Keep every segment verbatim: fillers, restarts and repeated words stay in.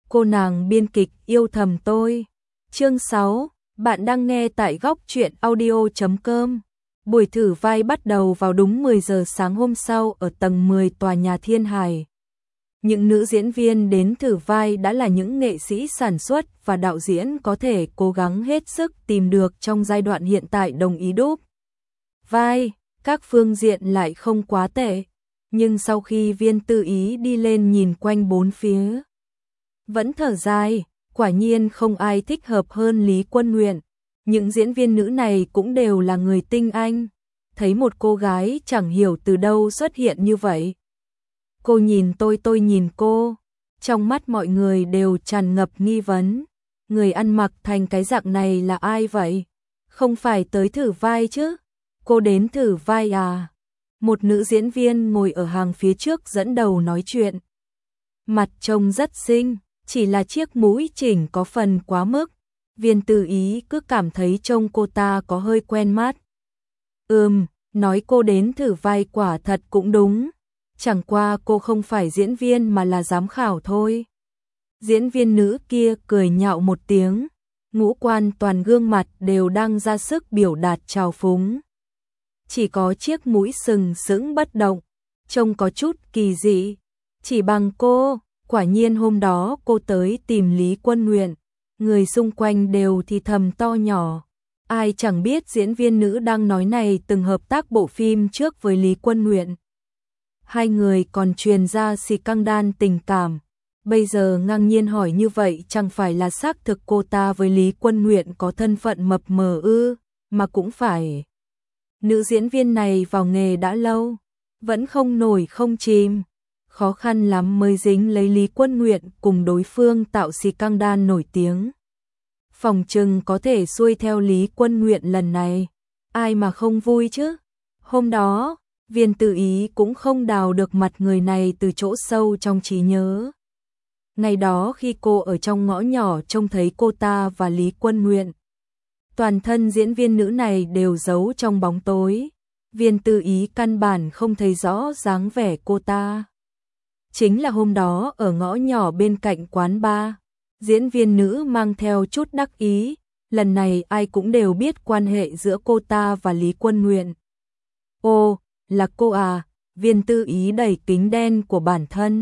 cô nàng biên kịch yêu thầm tôi. Chương sáu, bạn đang nghe tại góc truyện audio chấm com. Buổi thử vai bắt đầu vào đúng mười giờ sáng hôm sau ở tầng mười tòa nhà Thiên Hải. Những nữ diễn viên đến thử vai đã là những nghệ sĩ sản xuất và đạo diễn có thể cố gắng hết sức tìm được trong giai đoạn hiện tại đồng ý đúp vai, các phương diện lại không quá tệ. Nhưng sau khi Viên Tư Ý đi lên nhìn quanh bốn phía, vẫn thở dài, quả nhiên không ai thích hợp hơn Lý Quân Nguyện. Những diễn viên nữ này cũng đều là người tinh anh, thấy một cô gái chẳng hiểu từ đâu xuất hiện như vậy. Cô nhìn tôi tôi nhìn cô, trong mắt mọi người đều tràn ngập nghi vấn. Người ăn mặc thành cái dạng này là ai vậy? Không phải tới thử vai chứ? Cô đến thử vai à? Một nữ diễn viên ngồi ở hàng phía trước dẫn đầu nói chuyện. Mặt trông rất xinh, chỉ là chiếc mũi chỉnh có phần quá mức. Viên Tư Ý cứ cảm thấy trông cô ta có hơi quen mắt. Ừm, nói cô đến thử vai quả thật cũng đúng. Chẳng qua cô không phải diễn viên mà là giám khảo thôi. Diễn viên nữ kia cười nhạo một tiếng, ngũ quan toàn gương mặt đều đang ra sức biểu đạt trào phúng. Chỉ có chiếc mũi sừng sững bất động, trông có chút kỳ dị. Chỉ bằng cô, quả nhiên hôm đó cô tới tìm Lý Quân Nguyện, người xung quanh đều thì thầm to nhỏ. Ai chẳng biết diễn viên nữ đang nói này từng hợp tác bộ phim trước với Lý Quân Nguyện. Hai người còn truyền ra xì căng đan tình cảm. Bây giờ ngang nhiên hỏi như vậy chẳng phải là xác thực cô ta với Lý Quân Nguyện có thân phận mập mờ ư, mà cũng phải. Nữ diễn viên này vào nghề đã lâu, vẫn không nổi không chìm. Khó khăn lắm mới dính lấy Lý Quân Nguyện cùng đối phương tạo xì căng đan nổi tiếng. Phòng trừng có thể xuôi theo Lý Quân Nguyện lần này. Ai mà không vui chứ? Hôm đó, Viên Tư Ý cũng không đào được mặt người này từ chỗ sâu trong trí nhớ. Ngày đó khi cô ở trong ngõ nhỏ trông thấy cô ta và Lý Quân Nguyện, toàn thân diễn viên nữ này đều giấu trong bóng tối. Viên Tư Ý căn bản không thấy rõ dáng vẻ cô ta. Chính là hôm đó ở ngõ nhỏ bên cạnh quán bar, diễn viên nữ mang theo chút đắc ý, lần này ai cũng đều biết quan hệ giữa cô ta và Lý Quân Nguyện. Ô, là cô à? Viên Tư Ý đẩy kính đen của bản thân.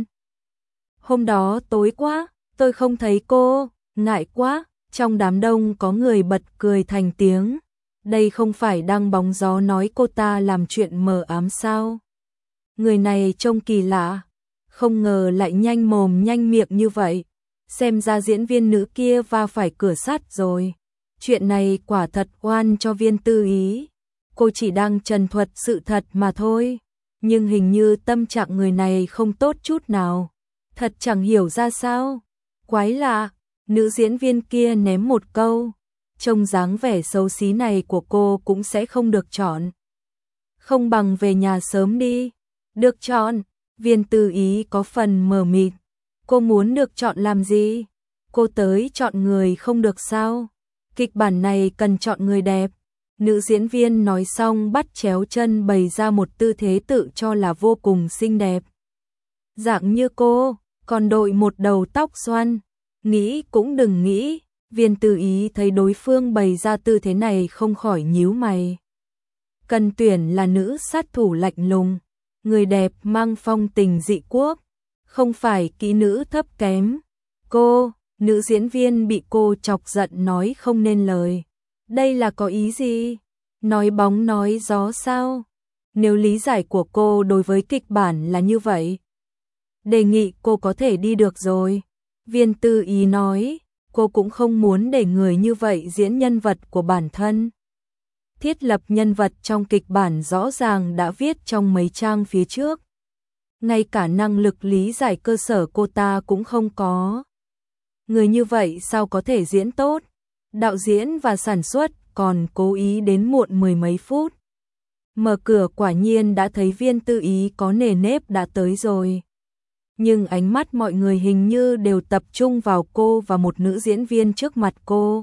Hôm đó tối quá, tôi không thấy cô, ngại quá. Trong đám đông có người bật cười thành tiếng. Đây không phải đang bóng gió nói cô ta làm chuyện mờ ám sao? Người này trông kỳ lạ, không ngờ lại nhanh mồm nhanh miệng như vậy. Xem ra diễn viên nữ kia va phải cửa sắt rồi. Chuyện này quả thật oan cho Viên Tư Ý. Cô chỉ đang trần thuật sự thật mà thôi. Nhưng hình như tâm trạng người này không tốt chút nào. Thật chẳng hiểu ra sao. Quái lạ. Nữ diễn viên kia ném một câu. Trông dáng vẻ xấu xí này của cô cũng sẽ không được chọn. Không bằng về nhà sớm đi. Được chọn. Viên Tư Ý có phần mờ mịt. Cô muốn được chọn làm gì? Cô tới chọn người không được sao? Kịch bản này cần chọn người đẹp. Nữ diễn viên nói xong bắt chéo chân bày ra một tư thế tự cho là vô cùng xinh đẹp. Dạng như cô, còn đội một đầu tóc xoăn. Nghĩ cũng đừng nghĩ. Viên Tư Ý thấy đối phương bày ra tư thế này không khỏi nhíu mày. Cần tuyển là nữ sát thủ lạnh lùng, người đẹp mang phong tình dị quốc, không phải kỹ nữ thấp kém. Cô, nữ diễn viên bị cô chọc giận nói không nên lời. Đây là có ý gì? Nói bóng nói gió sao? Nếu lý giải của cô đối với kịch bản là như vậy, đề nghị cô có thể đi được rồi. Viên Tư Ý nói, cô cũng không muốn để người như vậy diễn nhân vật của bản thân. Thiết lập nhân vật trong kịch bản rõ ràng đã viết trong mấy trang phía trước. Ngay cả năng lực lý giải cơ sở cô ta cũng không có. Người như vậy sao có thể diễn tốt? Đạo diễn và sản xuất còn cố ý đến muộn mười mấy phút. Mở cửa quả nhiên đã thấy Viên Tư Ý có nề nếp đã tới rồi. Nhưng ánh mắt mọi người hình như đều tập trung vào cô và một nữ diễn viên trước mặt cô.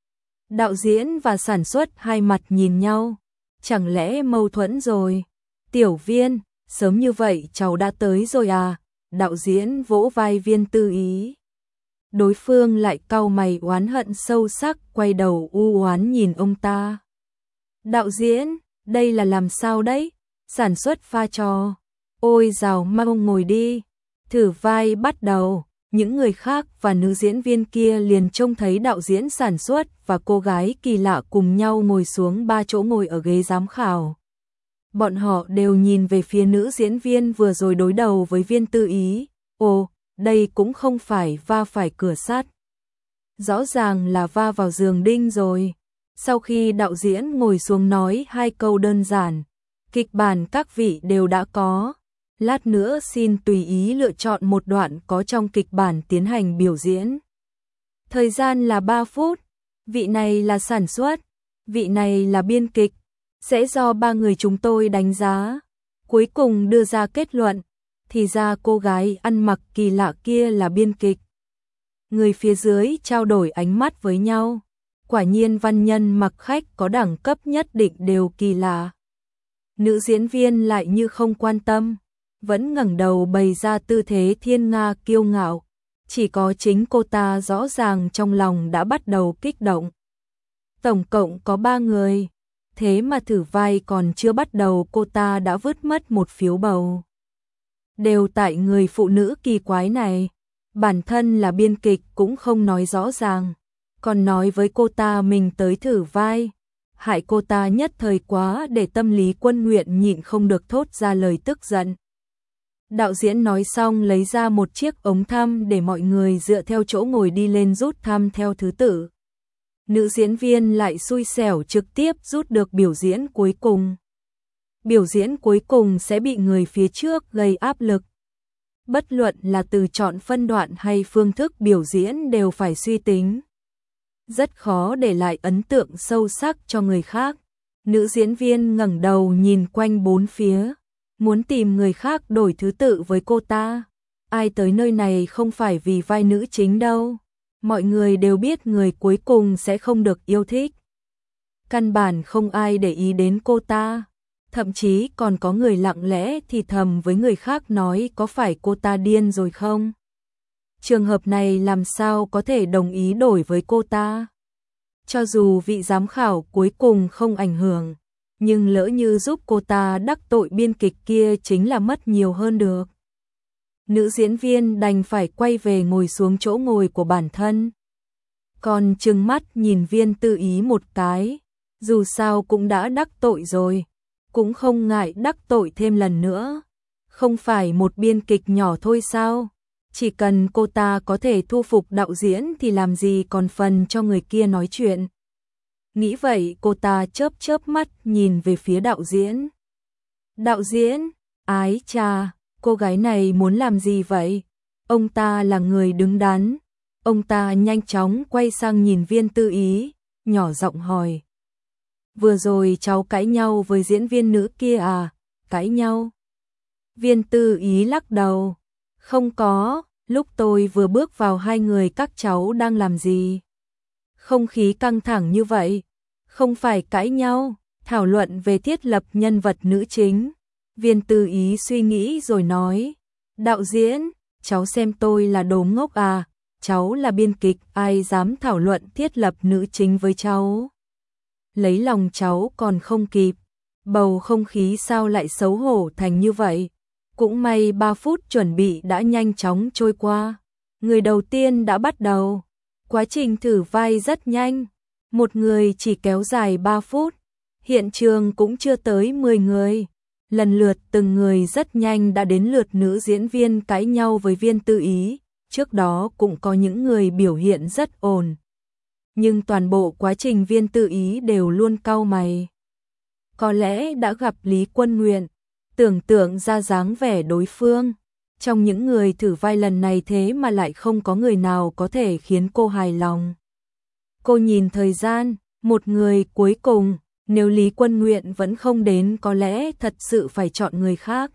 Đạo diễn và sản xuất hai mặt nhìn nhau. Chẳng lẽ mâu thuẫn rồi? Tiểu Viên, sớm như vậy cháu đã tới rồi à? Đạo diễn vỗ vai Viên Tư Ý. đối phương lại cau mày oán hận sâu sắc, quay đầu u oán nhìn ông ta. Đạo diễn, đây là làm sao đấy? Sản xuất pha trò. Ôi dào, mau ngồi đi. Thử vai bắt đầu. Những người khác và nữ diễn viên kia liền trông thấy đạo diễn sản xuất và cô gái kỳ lạ cùng nhau ngồi xuống ba chỗ ngồi ở ghế giám khảo. Bọn họ đều nhìn về phía nữ diễn viên vừa rồi đối đầu với Viên Tư Ý. Ồ, đây cũng không phải va phải cửa sắt. Rõ ràng là va vào giường đinh rồi. Sau khi đạo diễn ngồi xuống nói hai câu đơn giản, kịch bản các vị đều đã có. Lát nữa xin tùy ý lựa chọn một đoạn có trong kịch bản tiến hành biểu diễn. Thời gian là ba phút, vị này là sản xuất, vị này là biên kịch, sẽ do ba người chúng tôi đánh giá, cuối cùng đưa ra kết luận. Thì ra cô gái ăn mặc kỳ lạ kia là biên kịch. Người phía dưới trao đổi ánh mắt với nhau, quả nhiên văn nhân mặc khách có đẳng cấp nhất định đều kỳ lạ. Nữ diễn viên lại như không quan tâm, vẫn ngẩng đầu bày ra tư thế thiên nga kiêu ngạo, chỉ có chính cô ta rõ ràng trong lòng đã bắt đầu kích động. Tổng cộng có ba người, thế mà thử vai còn chưa bắt đầu cô ta đã vứt mất một phiếu bầu. Đều tại người phụ nữ kỳ quái này, bản thân là biên kịch cũng không nói rõ ràng, còn nói với cô ta mình tới thử vai, hại cô ta nhất thời quá để tâm lý Quân Nguyện nhịn không được thốt ra lời tức giận. Đạo diễn nói xong lấy ra một chiếc ống thăm để mọi người dựa theo chỗ ngồi đi lên rút thăm theo thứ tự. Nữ diễn viên lại xui xẻo trực tiếp rút được biểu diễn cuối cùng. Biểu diễn cuối cùng sẽ bị người phía trước gây áp lực. Bất luận là từ chọn phân đoạn hay phương thức biểu diễn đều phải suy tính. Rất khó để lại ấn tượng sâu sắc cho người khác. Nữ diễn viên ngẩng đầu nhìn quanh bốn phía, muốn tìm người khác đổi thứ tự với cô ta. Ai tới nơi này không phải vì vai nữ chính đâu. Mọi người đều biết người cuối cùng sẽ không được yêu thích. Căn bản không ai để ý đến cô ta. Thậm chí còn có người lặng lẽ thì thầm với người khác nói có phải cô ta điên rồi không? Trường hợp này làm sao có thể đồng ý đổi với cô ta? Cho dù vị giám khảo cuối cùng không ảnh hưởng, nhưng lỡ như giúp cô ta đắc tội biên kịch kia chính là mất nhiều hơn được. Nữ diễn viên đành phải quay về ngồi xuống chỗ ngồi của bản thân. Còn trừng mắt nhìn Viên Tư Ý một cái, dù sao cũng đã đắc tội rồi, cũng không ngại đắc tội thêm lần nữa. Không phải một biên kịch nhỏ thôi sao? Chỉ cần cô ta có thể thu phục đạo diễn thì làm gì còn phần cho người kia nói chuyện. Nghĩ vậy cô ta chớp chớp mắt nhìn về phía đạo diễn. Đạo diễn, ái chà, cô gái này muốn làm gì vậy? Ông ta là người đứng đắn. Ông ta nhanh chóng quay sang nhìn Viên Tư Ý, nhỏ giọng hỏi. Vừa rồi cháu cãi nhau với diễn viên nữ kia à? Cãi nhau? Viên Tư Ý lắc đầu. Không có, lúc tôi vừa bước vào hai người các cháu đang làm gì? Không khí căng thẳng như vậy. Không phải cãi nhau, thảo luận về thiết lập nhân vật nữ chính. Viên Tư Ý suy nghĩ rồi nói. Đạo diễn, cháu xem tôi là đồ ngốc à? Cháu là biên kịch, ai dám thảo luận thiết lập nữ chính với cháu? Lấy lòng cháu còn không kịp. Bầu không khí sao lại xấu hổ thành như vậy? Cũng may ba phút chuẩn bị đã nhanh chóng trôi qua. Người đầu tiên đã bắt đầu. Quá trình thử vai rất nhanh. Một người chỉ kéo dài ba phút. Hiện trường cũng chưa tới mười người. Lần lượt từng người rất nhanh đã đến lượt nữ diễn viên cãi nhau với Viên Tư Ý. Trước đó cũng có những người biểu hiện rất ổn. Nhưng toàn bộ quá trình Viên Tư Ý đều luôn cau mày. Có lẽ đã gặp Lý Quân Nguyện, tưởng tượng ra dáng vẻ đối phương. Trong những người thử vai lần này thế mà lại không có người nào có thể khiến cô hài lòng. Cô nhìn thời gian, một người cuối cùng, nếu Lý Quân Nguyện vẫn không đến có lẽ thật sự phải chọn người khác.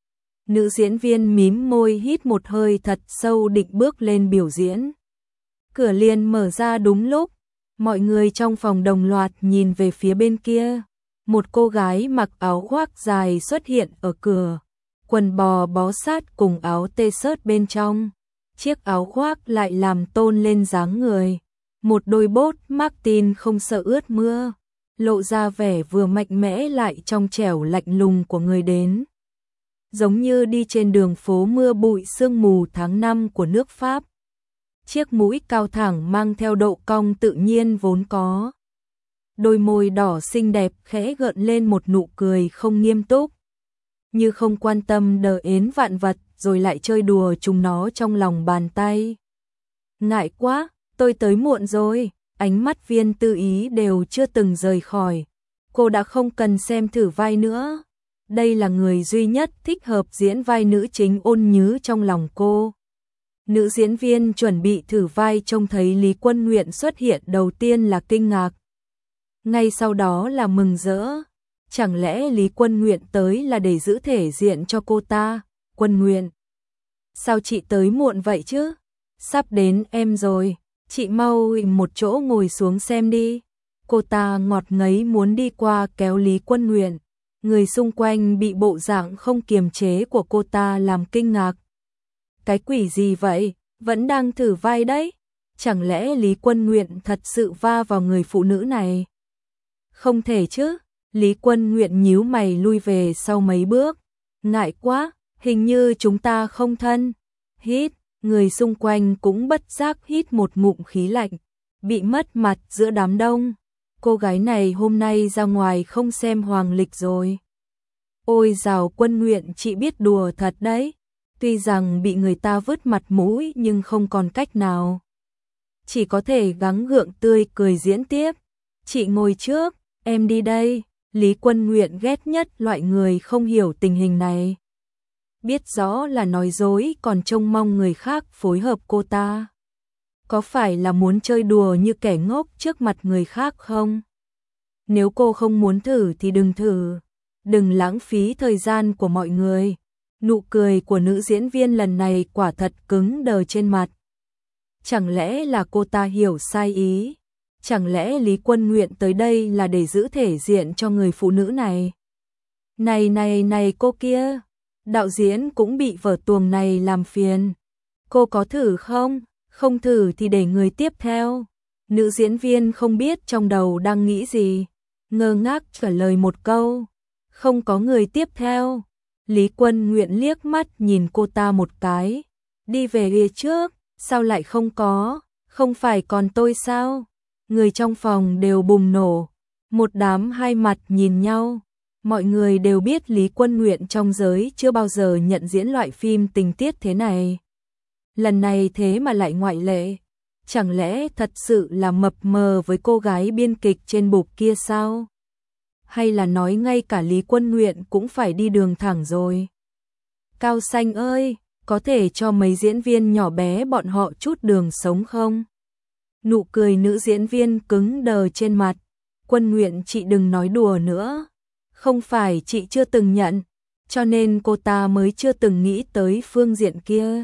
Nữ diễn viên mím môi hít một hơi thật sâu định bước lên biểu diễn. Cửa liền mở ra đúng lúc, mọi người trong phòng đồng loạt nhìn về phía bên kia. Một cô gái mặc áo khoác dài xuất hiện ở cửa, quần bò bó sát cùng áo tê xớt bên trong. chiếc áo khoác lại làm tôn lên dáng người. Một đôi bốt Martin không sợ ướt mưa, lộ ra vẻ vừa mạnh mẽ lại trong trẻo lạnh lùng của người đến. Giống như đi trên đường phố mưa bụi sương mù tháng năm của nước Pháp. Chiếc mũi cao thẳng mang theo độ cong tự nhiên vốn có. Đôi môi đỏ xinh đẹp khẽ gợn lên một nụ cười không nghiêm túc. Như không quan tâm đờ ến vạn vật rồi lại chơi đùa chúng nó trong lòng bàn tay. Ngại quá, tôi tới muộn rồi, ánh mắt Viên Tư Ý đều chưa từng rời khỏi. Cô đã không cần xem thử vai nữa. Đây là người duy nhất thích hợp diễn vai nữ chính Ôn Nhứ trong lòng cô. Nữ diễn viên chuẩn bị thử vai trông thấy Lý Quân Nguyện xuất hiện đầu tiên là kinh ngạc. Ngay sau đó là mừng rỡ. Chẳng lẽ Lý Quân Nguyện tới là để giữ thể diện cho cô ta? Quân Nguyện, sao chị tới muộn vậy chứ? Sắp đến em rồi, chị mau một chỗ ngồi xuống xem đi. Cô ta ngọt ngấy muốn đi qua kéo Lý Quân Nguyện. Người xung quanh bị bộ dạng không kiềm chế của cô ta làm kinh ngạc. Cái quỷ gì vậy? Vẫn đang thử vai đấy. Chẳng lẽ Lý Quân Nguyện thật sự va vào người phụ nữ này? Không thể chứ. Lý Quân Nguyện nhíu mày lui về sau mấy bước. Ngại quá, hình như chúng ta không thân. Hít, người xung quanh cũng bất giác hít một ngụm khí lạnh. Bị mất mặt giữa đám đông. Cô gái này hôm nay ra ngoài không xem hoàng lịch rồi. Ôi dào Quân Nguyện, chị biết đùa thật đấy. Tuy rằng bị người ta vứt mặt mũi nhưng không còn cách nào. Chỉ có thể gắng gượng tươi cười diễn tiếp. Chị ngồi trước, em đi đây. Lý Quân Nguyện ghét nhất loại người không hiểu tình hình này. Biết rõ là nói dối còn trông mong người khác phối hợp cô ta. Có phải là muốn chơi đùa như kẻ ngốc trước mặt người khác không? Nếu cô không muốn thử thì đừng thử. Đừng lãng phí thời gian của mọi người. Nụ cười của nữ diễn viên lần này quả thật cứng đờ trên mặt. Chẳng lẽ là cô ta hiểu sai ý? Chẳng lẽ Lý Quân Nguyện tới đây là để giữ thể diện cho người phụ nữ này? Này này này cô kia, đạo diễn cũng bị vở tuồng này làm phiền. Cô có thử không? Không thử thì để người tiếp theo. Nữ diễn viên không biết trong đầu đang nghĩ gì, ngơ ngác trả lời một câu. Không có người tiếp theo. Lý Quân Nguyện liếc mắt nhìn cô ta một cái. Đi về phía trước, sao lại không có? Không phải còn tôi sao? Người trong phòng đều bùng nổ. Một đám hai mặt nhìn nhau. Mọi người đều biết Lý Quân Nguyện trong giới chưa bao giờ nhận diễn loại phim tình tiết thế này. Lần này thế mà lại ngoại lệ. Chẳng lẽ thật sự là mập mờ với cô gái biên kịch trên bục kia sao? Hay là nói ngay cả Lý Quân Nguyện cũng phải đi đường thẳng rồi? Cao Xanh ơi, có thể cho mấy diễn viên nhỏ bé bọn họ chút đường sống không? Nụ cười nữ diễn viên cứng đờ trên mặt. Quân Nguyện, chị đừng nói đùa nữa. Không phải chị chưa từng nhận, cho nên cô ta mới chưa từng nghĩ tới phương diện kia.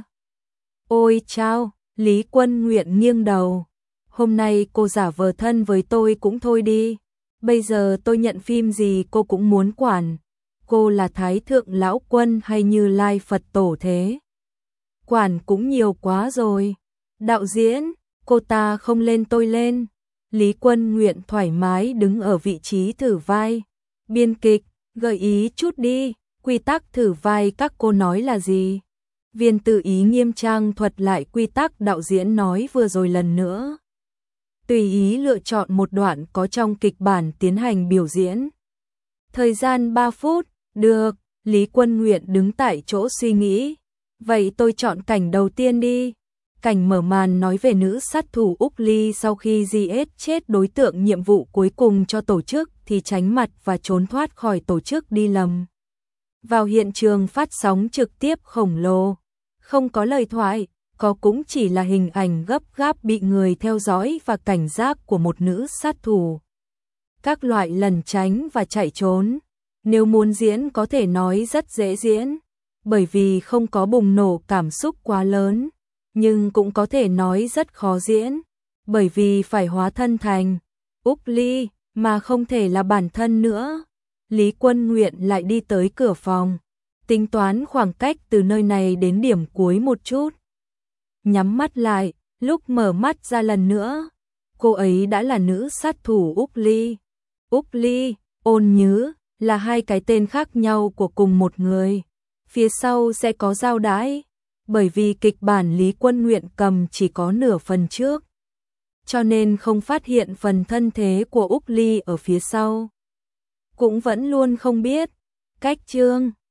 Ôi chao, Lý Quân Nguyện nghiêng đầu. Hôm nay cô giả vờ thân với tôi cũng thôi đi. Bây giờ tôi nhận phim gì cô cũng muốn quản. Cô là Thái Thượng Lão Quân hay Như Lai Phật Tổ thế? Quản cũng nhiều quá rồi. Đạo diễn, cô ta không lên tôi lên. Lý Quân Nguyện thoải mái đứng ở vị trí thử vai. Biên kịch, gợi ý chút đi, quy tắc thử vai các cô nói là gì? Viên Tư Ý nghiêm trang thuật lại quy tắc đạo diễn nói vừa rồi lần nữa. Tùy ý lựa chọn một đoạn có trong kịch bản tiến hành biểu diễn. Thời gian ba phút, được, Lý Quân Nguyện đứng tại chỗ suy nghĩ. Vậy tôi chọn cảnh đầu tiên đi. Cảnh mở màn nói về nữ sát thủ Úc Ly sau khi giết chết đối tượng nhiệm vụ cuối cùng cho tổ chức thì tránh mặt và trốn thoát khỏi tổ chức đi lầm. Vào hiện trường phát sóng trực tiếp khổng lồ. Không có lời thoại, có cũng chỉ là hình ảnh gấp gáp bị người theo dõi và cảnh giác của một nữ sát thủ. Các loại lẩn tránh và chạy trốn. Nếu muốn diễn có thể nói rất dễ diễn, bởi vì không có bùng nổ cảm xúc quá lớn. Nhưng cũng có thể nói rất khó diễn, bởi vì phải hóa thân thành Úc Ly mà không thể là bản thân nữa. Lý Quân Nguyện lại đi tới cửa phòng, tính toán khoảng cách từ nơi này đến điểm cuối một chút. nhắm mắt lại, lúc mở mắt ra lần nữa, cô ấy đã là nữ sát thủ Úc Ly. Úc Ly, Ôn Nhứ là hai cái tên khác nhau của cùng một người. Phía sau sẽ có giao đãi, bởi vì kịch bản Lý Quân Nguyện cầm chỉ có nửa phần trước, cho nên không phát hiện phần thân thế của Úc Ly ở phía sau. Cũng vẫn luôn không biết cách chương